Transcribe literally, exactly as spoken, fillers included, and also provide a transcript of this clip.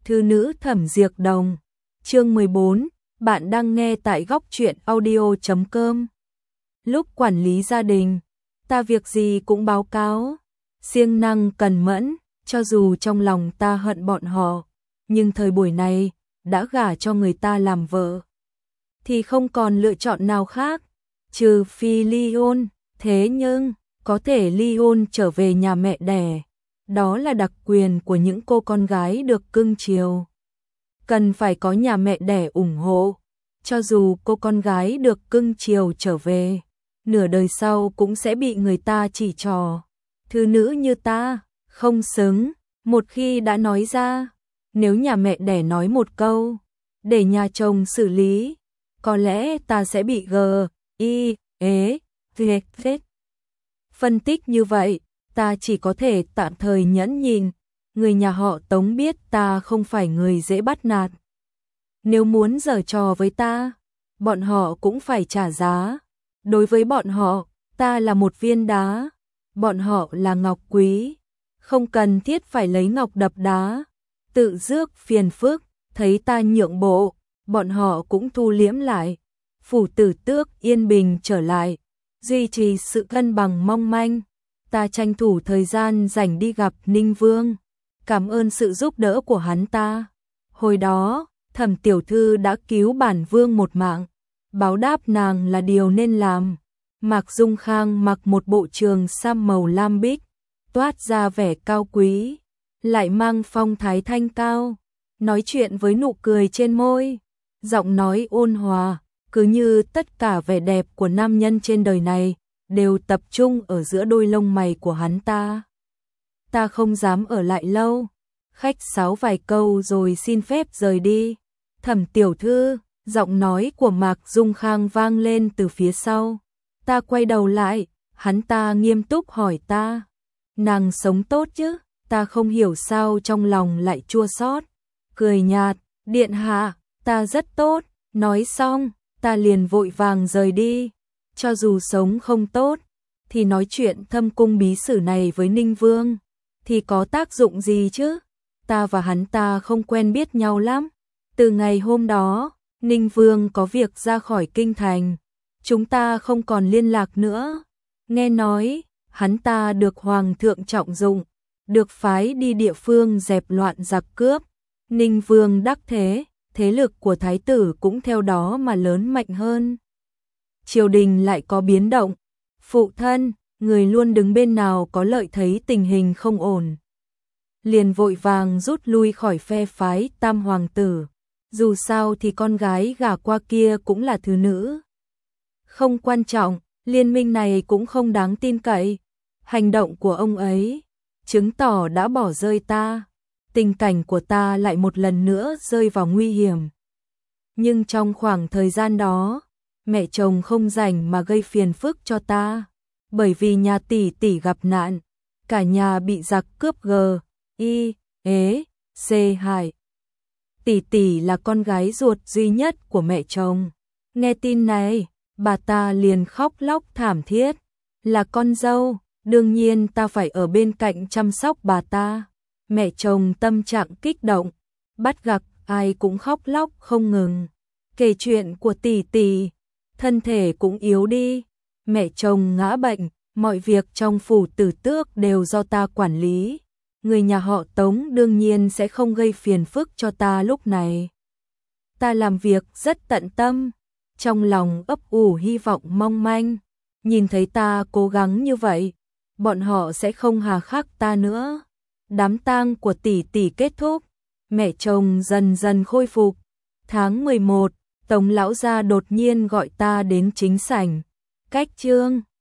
Thư nữ Thẩm Diệc Đồng. Chương mười bốn, bạn đang nghe tại góc truyện audio chấm com. Lúc quản lý gia đình, ta việc gì cũng báo cáo, siêng năng cần mẫn, cho dù trong lòng ta hận bọn họ, nhưng thời buổi này, đã gả cho người ta làm vợ, thì không còn lựa chọn nào khác, trừ phi ly hôn, thế nhưng, có thể ly hôn trở về nhà mẹ đẻ. Đó là đặc quyền của những cô con gái được cưng chiều. Cần phải có nhà mẹ đẻ ủng hộ, cho dù cô con gái được cưng chiều trở về, nửa đời sau cũng sẽ bị người ta chỉ trỏ. Thư nữ như ta, không xứng, một khi đã nói ra, nếu nhà mẹ đẻ nói một câu, để nhà chồng xử lý, có lẽ ta sẽ bị gờ, y, ế, thiệt, thiệt. Phân tích như vậy, ta chỉ có thể tạm thời nhẫn nhịn, người nhà họ Tống biết ta không phải người dễ bắt nạt. Nếu muốn giở trò với ta, bọn họ cũng phải trả giá. Đối với bọn họ, ta là một viên đá, bọn họ là ngọc quý, không cần thiết phải lấy ngọc đập đá. Tự rước phiền phức, thấy ta nhượng bộ, bọn họ cũng thu liễm lại. Phủ Tử Tước yên bình trở lại, duy trì sự cân bằng mong manh. Ta tranh thủ thời gian rảnh đi gặp Ninh Vương, cảm ơn sự giúp đỡ của hắn ta. Hồi đó, Thẩm tiểu thư đã cứu bản vương một mạng, báo đáp nàng là điều nên làm. Mạc Dung Khang mặc một bộ trường sam màu lam bích, toát ra vẻ cao quý, lại mang phong thái thanh cao, nói chuyện với nụ cười trên môi, giọng nói ôn hòa, cứ như tất cả vẻ đẹp của nam nhân trên đời này đều tập trung ở giữa đôi lông mày của hắn ta. Ta không dám ở lại lâu, khách sáo vài câu rồi xin phép rời đi. Thẩm tiểu thư, giọng nói của Mạc Dung Khang vang lên từ phía sau. Ta quay đầu lại, hắn ta nghiêm túc hỏi ta, nàng sống tốt chứ? Ta không hiểu sao trong lòng lại chua xót, cười nhạt, điện hạ, ta rất tốt. Nói xong, ta liền vội vàng rời đi. Cho dù sống không tốt, thì nói chuyện thâm cung bí sử này với Ninh Vương, thì có tác dụng gì chứ? Ta và hắn ta không quen biết nhau lắm. Từ ngày hôm đó, Ninh Vương có việc ra khỏi kinh thành, chúng ta không còn liên lạc nữa. Nghe nói, hắn ta được Hoàng thượng trọng dụng, được phái đi địa phương dẹp loạn giặc cướp. Ninh Vương đắc thế, thế lực của thái tử cũng theo đó mà lớn mạnh hơn. Triều đình lại có biến động, phụ thân, người luôn đứng bên nào có lợi thấy tình hình không ổn, liền vội vàng rút lui khỏi phe phái Tam hoàng tử. Dù sao thì con gái gả qua kia cũng là thứ nữ. Không quan trọng, liên minh này cũng không đáng tin cậy. Hành động của ông ấy chứng tỏ đã bỏ rơi ta. Tình cảnh của ta lại một lần nữa rơi vào nguy hiểm. Nhưng trong khoảng thời gian đó, mẹ chồng không rảnh mà gây phiền phức cho ta, bởi vì nhà tỷ tỷ gặp nạn, cả nhà bị giặc cướp g, y, ế, c hại. Tỷ tỷ là con gái ruột duy nhất của mẹ chồng. Nghe tin này, bà ta liền khóc lóc thảm thiết. Là con dâu, đương nhiên ta phải ở bên cạnh chăm sóc bà ta. Mẹ chồng tâm trạng kích động, bắt gặp ai cũng khóc lóc không ngừng. Kể chuyện của tỷ tỷ, thân thể cũng yếu đi. Mẹ chồng ngã bệnh, mọi việc trong phủ Tử Tước đều do ta quản lý. Người nhà họ Tống đương nhiên sẽ không gây phiền phức cho ta lúc này. Ta làm việc rất tận tâm, trong lòng ấp ủ hy vọng mong manh. Nhìn thấy ta cố gắng như vậy, bọn họ sẽ không hà khắc ta nữa. Đám tang của tỷ tỷ kết thúc, mẹ chồng dần dần khôi phục. Tháng mười một, Tống lão gia đột nhiên gọi ta đến chính sảnh. Cách trương